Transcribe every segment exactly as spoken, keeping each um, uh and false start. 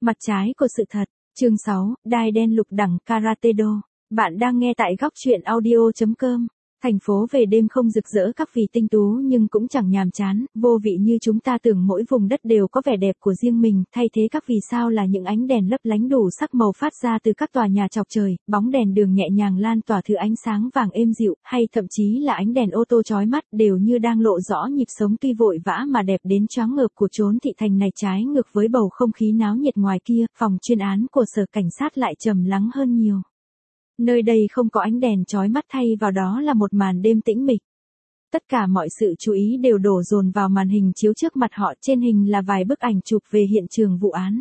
Mặt trái của sự thật, chương sáu, đai đen lục đẳng Karate Do. Bạn đang nghe tại góc truyện audio chấm com. Thành phố về đêm không rực rỡ các vì tinh tú nhưng cũng chẳng nhàm chán, vô vị như chúng ta tưởng mỗi vùng đất đều có vẻ đẹp của riêng mình, thay thế các vì sao là những ánh đèn lấp lánh đủ sắc màu phát ra từ các tòa nhà chọc trời, bóng đèn đường nhẹ nhàng lan tỏa thứ ánh sáng vàng êm dịu, hay thậm chí là ánh đèn ô tô chói mắt đều như đang lộ rõ nhịp sống tuy vội vã mà đẹp đến choáng ngợp của chốn thị thành này. Trái ngược với bầu không khí náo nhiệt ngoài kia, phòng chuyên án của sở cảnh sát lại trầm lắng hơn nhiều. Nơi đây không có ánh đèn chói mắt, thay vào đó là một màn đêm tĩnh mịch. Tất cả mọi sự chú ý đều đổ dồn vào màn hình chiếu trước mặt họ. Trên hình là vài bức ảnh chụp về hiện trường vụ án.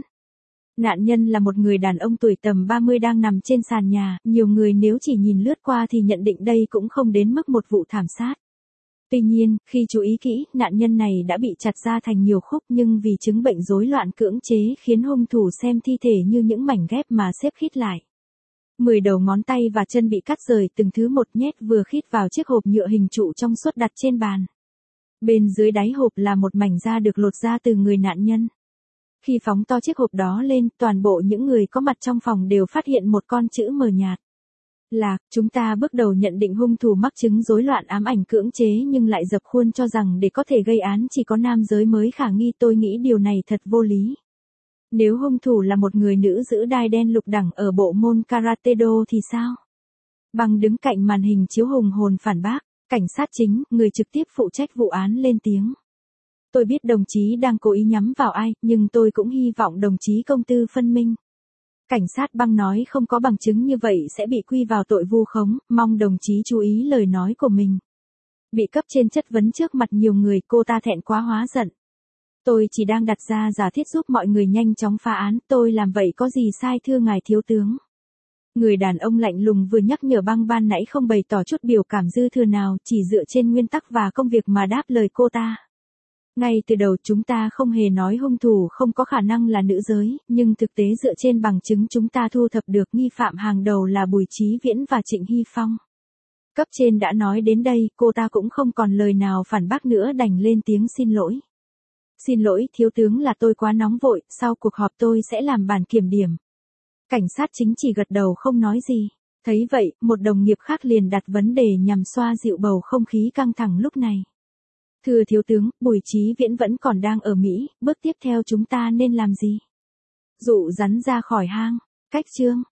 Nạn nhân là một người đàn ông tuổi tầm ba mươi đang nằm trên sàn nhà, nhiều người nếu chỉ nhìn lướt qua thì nhận định đây cũng không đến mức một vụ thảm sát. Tuy nhiên, khi chú ý kỹ, nạn nhân này đã bị chặt ra thành nhiều khúc nhưng vì chứng bệnh rối loạn cưỡng chế khiến hung thủ xem thi thể như những mảnh ghép mà xếp khít lại. Mười đầu ngón tay và chân bị cắt rời từng thứ một nhét vừa khít vào chiếc hộp nhựa hình trụ trong suốt đặt trên bàn. Bên dưới đáy hộp là một mảnh da được lột ra từ người nạn nhân. Khi phóng to chiếc hộp đó lên, toàn bộ những người có mặt trong phòng đều phát hiện một con chữ mờ nhạt. Là, chúng ta bước đầu nhận định hung thủ mắc chứng rối loạn ám ảnh cưỡng chế nhưng lại dập khuôn cho rằng để có thể gây án chỉ có nam giới mới khả nghi. Tôi nghĩ điều này thật vô lý. Nếu hung thủ là một người nữ giữ đai đen lục đẳng ở bộ môn Karate Do thì sao? Bằng đứng cạnh màn hình chiếu hùng hồn phản bác, cảnh sát chính, người trực tiếp phụ trách vụ án lên tiếng. Tôi biết đồng chí đang cố ý nhắm vào ai, nhưng tôi cũng hy vọng đồng chí công tư phân minh. Cảnh sát băng nói không có bằng chứng như vậy sẽ bị quy vào tội vu khống, mong đồng chí chú ý lời nói của mình. Bị cấp trên chất vấn trước mặt nhiều người, cô ta thẹn quá hóa giận. Tôi chỉ đang đặt ra giả thiết giúp mọi người nhanh chóng phá án, tôi làm vậy có gì sai thưa ngài thiếu tướng? Người đàn ông lạnh lùng vừa nhắc nhở băng ban nãy không bày tỏ chút biểu cảm dư thừa nào, chỉ dựa trên nguyên tắc và công việc mà đáp lời cô ta. Ngay từ đầu chúng ta không hề nói hung thủ không có khả năng là nữ giới, nhưng thực tế dựa trên bằng chứng chúng ta thu thập được nghi phạm hàng đầu là Bùi Chí Viễn và Trịnh Hy Phong. Cấp trên đã nói đến đây, cô ta cũng không còn lời nào phản bác nữa đành lên tiếng xin lỗi. Xin lỗi thiếu tướng là tôi quá nóng vội, sau cuộc họp tôi sẽ làm bản kiểm điểm. Cảnh sát chính chỉ gật đầu không nói gì. Thấy vậy, một đồng nghiệp khác liền đặt vấn đề nhằm xoa dịu bầu không khí căng thẳng lúc này. Thưa thiếu tướng, Bùi Chí Viễn vẫn còn đang ở Mỹ, bước tiếp theo chúng ta nên làm gì? Dụ rắn ra khỏi hang, cách chương.